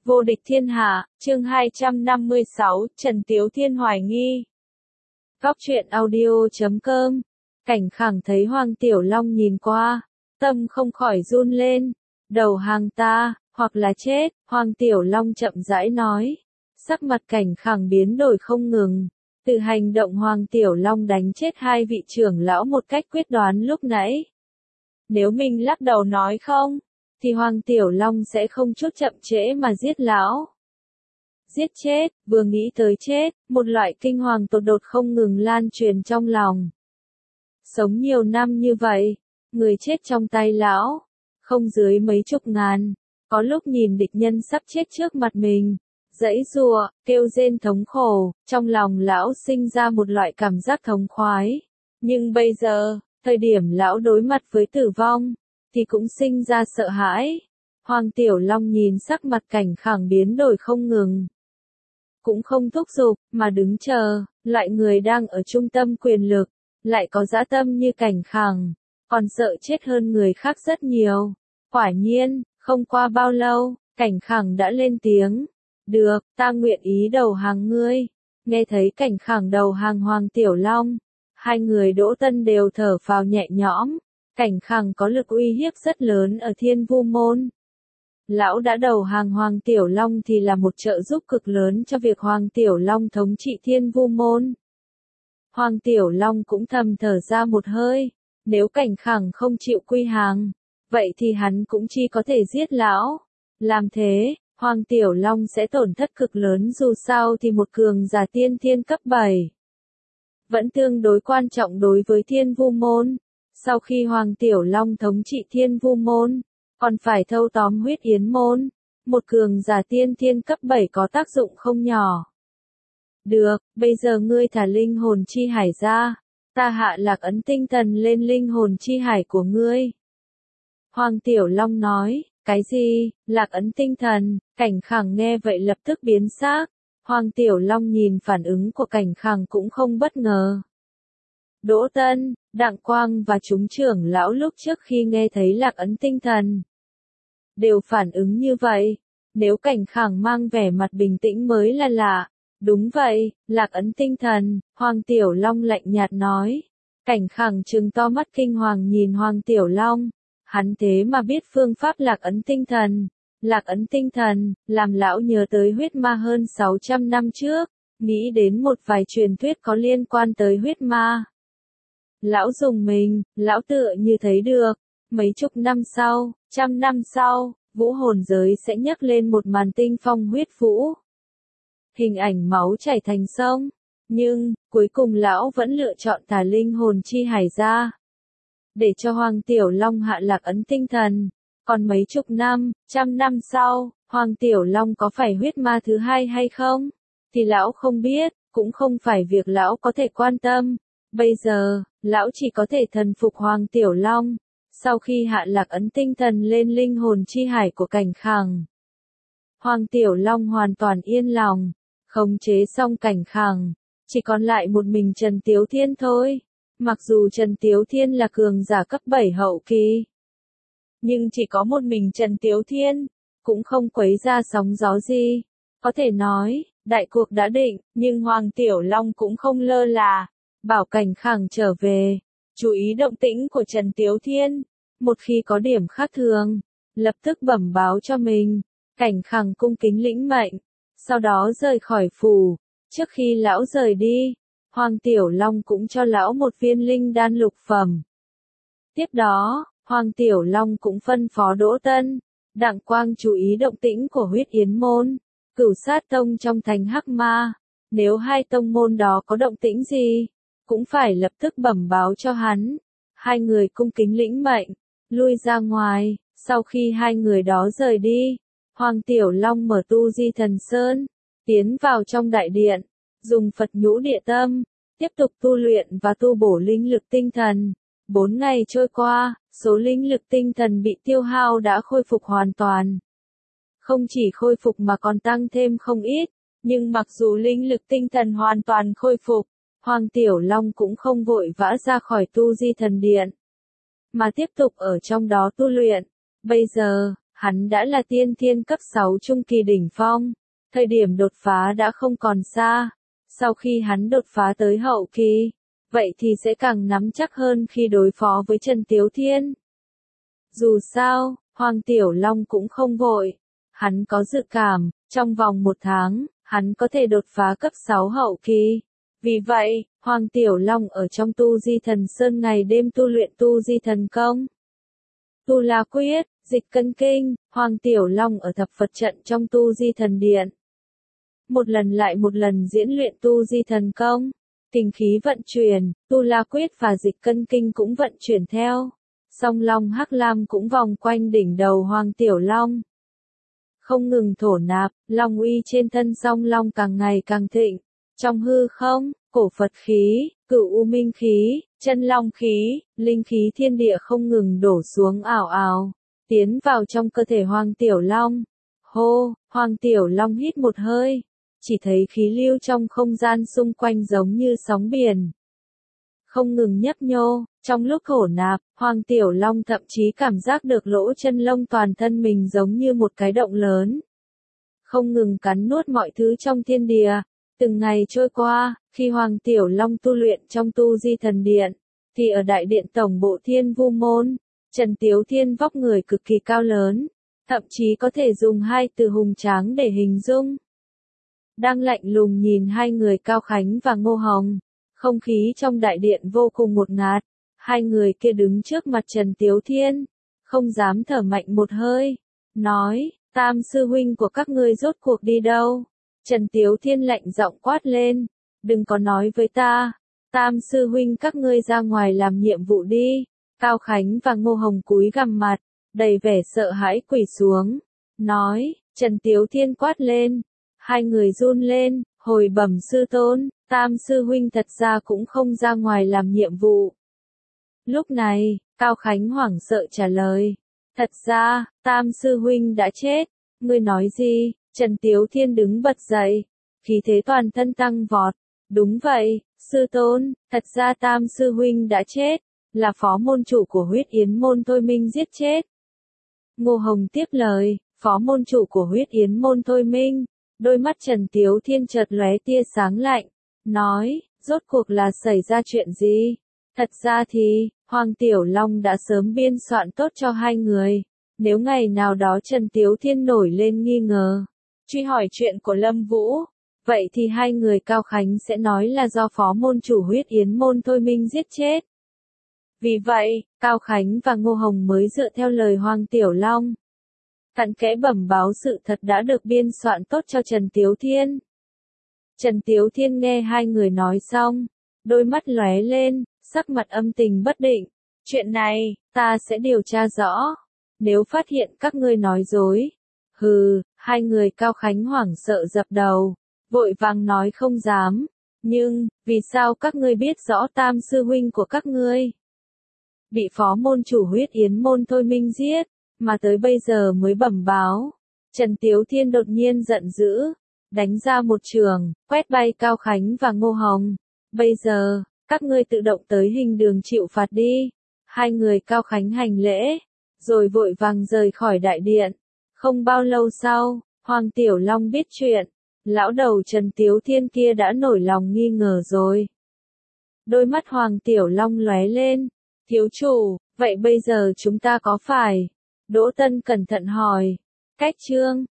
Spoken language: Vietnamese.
Vô địch thiên hạ, chương 256, Trần Tiếu Thiên hoài nghi. Góc truyện audio.com. Cảnh Khẳng thấy Hoàng Tiểu Long nhìn qua, tâm không khỏi run lên. Đầu hàng ta, hoặc là chết, Hoàng Tiểu Long chậm rãi nói. Sắc mặt Cảnh Khẳng biến đổi không ngừng. Từ hành động Hoàng Tiểu Long đánh chết hai vị trưởng lão một cách quyết đoán lúc nãy. Nếu mình lắc đầu nói không, thì Hoàng Tiểu Long sẽ không chút chậm trễ mà giết lão. Giết chết, vừa nghĩ tới chết, một loại kinh hoàng tột đột không ngừng lan truyền trong lòng. Sống nhiều năm như vậy, người chết trong tay lão, không dưới mấy chục ngàn, có lúc nhìn địch nhân sắp chết trước mặt mình, giãy giụa, kêu rên thống khổ, trong lòng lão sinh ra một loại cảm giác thống khoái. Nhưng bây giờ, thời điểm lão đối mặt với tử vong, thì cũng sinh ra sợ hãi. Hoàng Tiểu Long nhìn sắc mặt Cảnh Khẳng biến đổi không ngừng. Cũng không thúc giục, mà đứng chờ, loại người đang ở trung tâm quyền lực, lại có dã tâm như Cảnh Khẳng, còn sợ chết hơn người khác rất nhiều. Quả nhiên, không qua bao lâu, Cảnh Khẳng đã lên tiếng. Được, ta nguyện ý đầu hàng ngươi. Nghe thấy Cảnh Khẳng đầu hàng Hoàng Tiểu Long, hai người Đỗ Tân đều thở phào nhẹ nhõm. Cảnh Khẳng có lực uy hiếp rất lớn ở Thiên Vu Môn. Lão đã đầu hàng Hoàng Tiểu Long thì là một trợ giúp cực lớn cho việc Hoàng Tiểu Long thống trị Thiên Vu Môn. Hoàng Tiểu Long cũng thầm thở ra một hơi, nếu Cảnh Khẳng không chịu quy hàng, vậy thì hắn cũng chỉ có thể giết lão. Làm thế, Hoàng Tiểu Long sẽ tổn thất cực lớn, dù sao thì một cường giả tiên thiên cấp 7. Vẫn tương đối quan trọng đối với Thiên Vu Môn. Sau khi Hoàng Tiểu Long thống trị Thiên Vu Môn, còn phải thâu tóm Huyết Yến Môn, một cường giả tiên thiên cấp 7 có tác dụng không nhỏ. Được, bây giờ ngươi thả linh hồn chi hải ra, ta hạ lạc ấn tinh thần lên linh hồn chi hải của ngươi. Hoàng Tiểu Long nói, cái gì, lạc ấn tinh thần? Cảnh Khẳng nghe vậy lập tức biến xác. Hoàng Tiểu Long nhìn phản ứng của Cảnh Khẳng cũng không bất ngờ. Đỗ Tân, Đặng Quang và chúng trưởng lão lúc trước khi nghe thấy lạc ấn tinh thần đều phản ứng như vậy. Nếu Cảnh Khẳng mang vẻ mặt bình tĩnh mới là lạ. Đúng vậy, lạc ấn tinh thần, Hoàng Tiểu Long lạnh nhạt nói. Cảnh Khẳng trừng to mắt kinh hoàng nhìn Hoàng Tiểu Long. Hắn thế mà biết phương pháp lạc ấn tinh thần. Lạc ấn tinh thần, làm lão nhớ tới huyết ma hơn 600 năm trước, nghĩ đến một vài truyền thuyết có liên quan tới huyết ma. Lão dùng mình, lão tựa như thấy được, mấy chục năm sau, trăm năm sau, vũ hồn giới sẽ nhấc lên một màn tinh phong huyết vũ. Hình ảnh máu chảy thành sông, nhưng, cuối cùng lão vẫn lựa chọn thả linh hồn chi hải ra. Để cho Hoàng Tiểu Long hạ lạc ấn tinh thần. Còn mấy chục năm, trăm năm sau, Hoàng Tiểu Long có phải huyết ma thứ hai hay không? Thì lão không biết, cũng không phải việc lão có thể quan tâm. Bây giờ, lão chỉ có thể thần phục Hoàng Tiểu Long. Sau khi hạ lạc ấn tinh thần lên linh hồn chi hải của Cảnh Khẳng, Hoàng Tiểu Long hoàn toàn yên lòng, khống chế xong Cảnh Khẳng, chỉ còn lại một mình Trần Tiếu Thiên thôi. Mặc dù Trần Tiếu Thiên là cường giả cấp 7 hậu kỳ, nhưng chỉ có một mình Trần Tiếu Thiên, cũng không quấy ra sóng gió gì. Có thể nói, đại cuộc đã định, nhưng Hoàng Tiểu Long cũng không lơ là, bảo Cảnh Khẳng trở về, chú ý động tĩnh của Trần Tiếu Thiên, một khi có điểm khác thường, lập tức bẩm báo cho mình. Cảnh Khẳng cung kính lĩnh mệnh, sau đó rời khỏi phủ. Trước khi lão rời đi, Hoàng Tiểu Long cũng cho lão một viên linh đan lục phẩm. Tiếp đó, Hoàng Tiểu Long cũng phân phó Đỗ Tân, Đặng Quang chú ý động tĩnh của Huyết Yến Môn, Cửu Sát Tông trong thành Hắc Ma. Nếu hai tông môn đó có động tĩnh gì, cũng phải lập tức bẩm báo cho hắn. Hai người cung kính lĩnh mệnh, lui ra ngoài. Sau khi hai người đó rời đi, Hoàng Tiểu Long mở tu di thần sơn, tiến vào trong đại điện, dùng Phật nhũ địa tâm, tiếp tục tu luyện và tu bổ linh lực tinh thần. 4 ngày trôi qua, số linh lực tinh thần bị tiêu hao đã khôi phục hoàn toàn. Không chỉ khôi phục mà còn tăng thêm không ít, nhưng mặc dù linh lực tinh thần hoàn toàn khôi phục, Hoàng Tiểu Long cũng không vội vã ra khỏi tu di thần điện, mà tiếp tục ở trong đó tu luyện. Bây giờ, Hắn đã là tiên thiên cấp 6 trung kỳ đỉnh phong, thời điểm đột phá đã không còn xa. Sau khi hắn đột phá tới hậu kỳ, vậy thì sẽ càng nắm chắc hơn khi đối phó với Trần Tiếu Thiên. Dù sao, Hoàng Tiểu Long cũng không vội. Hắn có dự cảm, trong vòng 1 tháng, hắn có thể đột phá cấp 6 hậu kỳ. Vì vậy, Hoàng Tiểu Long ở trong Tu Di Thần Sơn ngày đêm tu luyện Tu Di Thần Công. Tu La Quyết, Dịch Cân Kinh, Hoàng Tiểu Long ở thập Phật trận trong Tu Di Thần Điện. Một lần lại một lần diễn luyện Tu Di Thần Công, kinh khí vận chuyển, Tu La Quyết và Dịch Cân Kinh cũng vận chuyển theo. Song Long Hắc Lam cũng vòng quanh đỉnh đầu Hoàng Tiểu Long. Không ngừng thổ nạp, long uy trên thân Song Long càng ngày càng thịnh. Trong hư không, cổ Phật khí, Cửu U Minh khí, Chân Long khí, linh khí thiên địa không ngừng đổ xuống ảo ảo, tiến vào trong cơ thể Hoàng Tiểu Long. Hô, Hoàng Tiểu Long hít một hơi, chỉ thấy khí lưu trong không gian xung quanh giống như sóng biển. Không ngừng nhấp nhô, trong lúc thổ nạp, Hoàng Tiểu Long thậm chí cảm giác được lỗ chân lông toàn thân mình giống như một cái động lớn. Không ngừng cắn nuốt mọi thứ trong thiên địa. Từng ngày trôi qua, khi Hoàng Tiểu Long tu luyện trong Tu Di Thần Điện, thì ở đại điện tổng bộ Thiên Vu Môn, Trần Tiếu Thiên vóc người cực kỳ cao lớn, thậm chí có thể dùng 2 từ hùng tráng để hình dung. Đang lạnh lùng nhìn hai người Cao Khánh và Ngô Hồng, không khí trong đại điện vô cùng ngột ngạt, hai người kia đứng trước mặt Trần Tiếu Thiên, không dám thở mạnh một hơi, nói, Tam sư huynh của các ngươi rốt cuộc đi đâu? Trần Tiếu Thiên lạnh giọng quát lên, đừng có nói với ta, Tam sư huynh các ngươi ra ngoài làm nhiệm vụ đi. Cao Khánh và Ngô Hồng cúi gằm mặt, đầy vẻ sợ hãi quỳ xuống, nói, Trần Tiếu Thiên quát lên, hai người run lên, hồi bẩm sư tôn, Tam sư huynh thật ra cũng không ra ngoài làm nhiệm vụ. Lúc này, Cao Khánh hoảng sợ trả lời, thật ra, Tam sư huynh đã chết, ngươi nói gì? Trần Tiếu Thiên đứng bật dậy, khí thế toàn thân tăng vọt, đúng vậy, sư tôn, thật ra Tam sư huynh đã chết, là phó môn chủ của Huyết Yến môn Thôi Minh giết chết. Ngô Hồng tiếp lời, phó môn chủ của Huyết Yến môn Thôi Minh, đôi mắt Trần Tiếu Thiên chợt lóe tia sáng lạnh, nói, rốt cuộc là xảy ra chuyện gì? Thật ra thì, Hoàng Tiểu Long đã sớm biên soạn tốt cho hai người, nếu ngày nào đó Trần Tiếu Thiên nổi lên nghi ngờ, truy hỏi chuyện của Lâm Vũ, vậy thì hai người Cao Khánh sẽ nói là do phó môn chủ Huyết Yến môn Thôi Minh giết chết. Vì vậy, Cao Khánh và Ngô Hồng mới dựa theo lời Hoàng Tiểu Long, cặn kẽ bẩm báo sự thật đã được biên soạn tốt cho Trần Tiếu Thiên. Trần Tiếu Thiên nghe hai người nói xong, đôi mắt lóe lên, sắc mặt âm tình bất định. Chuyện này, ta sẽ điều tra rõ. Nếu phát hiện các ngươi nói dối. Hừ, hai người Cao Khánh hoảng sợ dập đầu, vội vàng nói không dám. Nhưng, vì sao các ngươi biết rõ Tam sư huynh của các ngươi bị phó môn chủ Huyết Yến môn Thôi Minh giết, mà tới bây giờ mới bẩm báo? Trần Tiếu Thiên đột nhiên giận dữ, đánh ra một trường, quét bay Cao Khánh và Ngô Hồng. Bây giờ, các ngươi tự động tới hình đường chịu phạt đi. Hai người Cao Khánh hành lễ, rồi vội vàng rời khỏi đại điện. Không bao lâu sau, Hoàng Tiểu Long biết chuyện, lão đầu Trần Tiếu Thiên kia đã nổi lòng nghi ngờ rồi. Đôi mắt Hoàng Tiểu Long lóe lên, thiếu chủ, vậy bây giờ chúng ta có phải? Đỗ Tân cẩn thận hỏi. Cách chương